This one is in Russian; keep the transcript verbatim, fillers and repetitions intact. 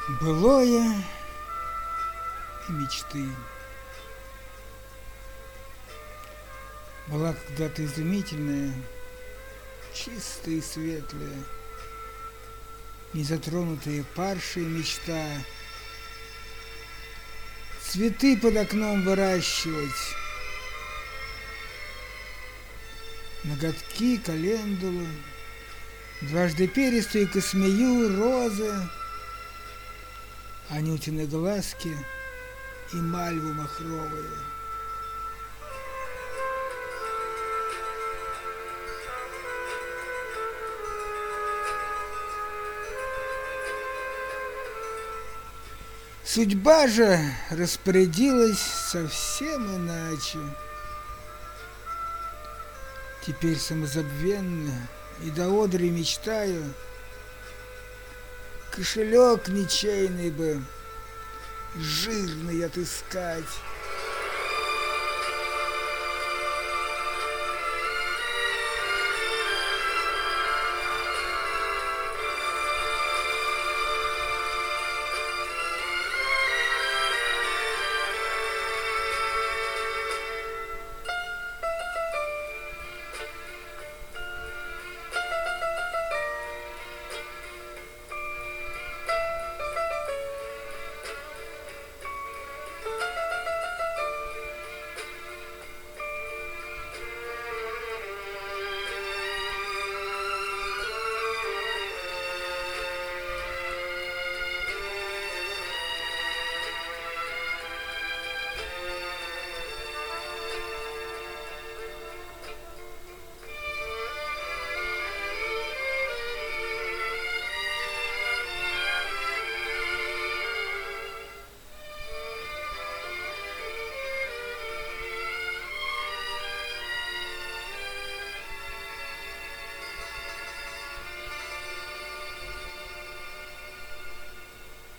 Былое и мечты. Была когда-то изумительная, чистая и светлая, незатронутая паршей мечта. Цветы под окном выращивать, ноготки, календулы, дважды перистую космею, розы, анютины глазки и мальву махровую. Судьба же распорядилась совсем иначе. Теперь самозабвенно и до одури мечтаю, кошелек ничейный бы, жирный отыскать,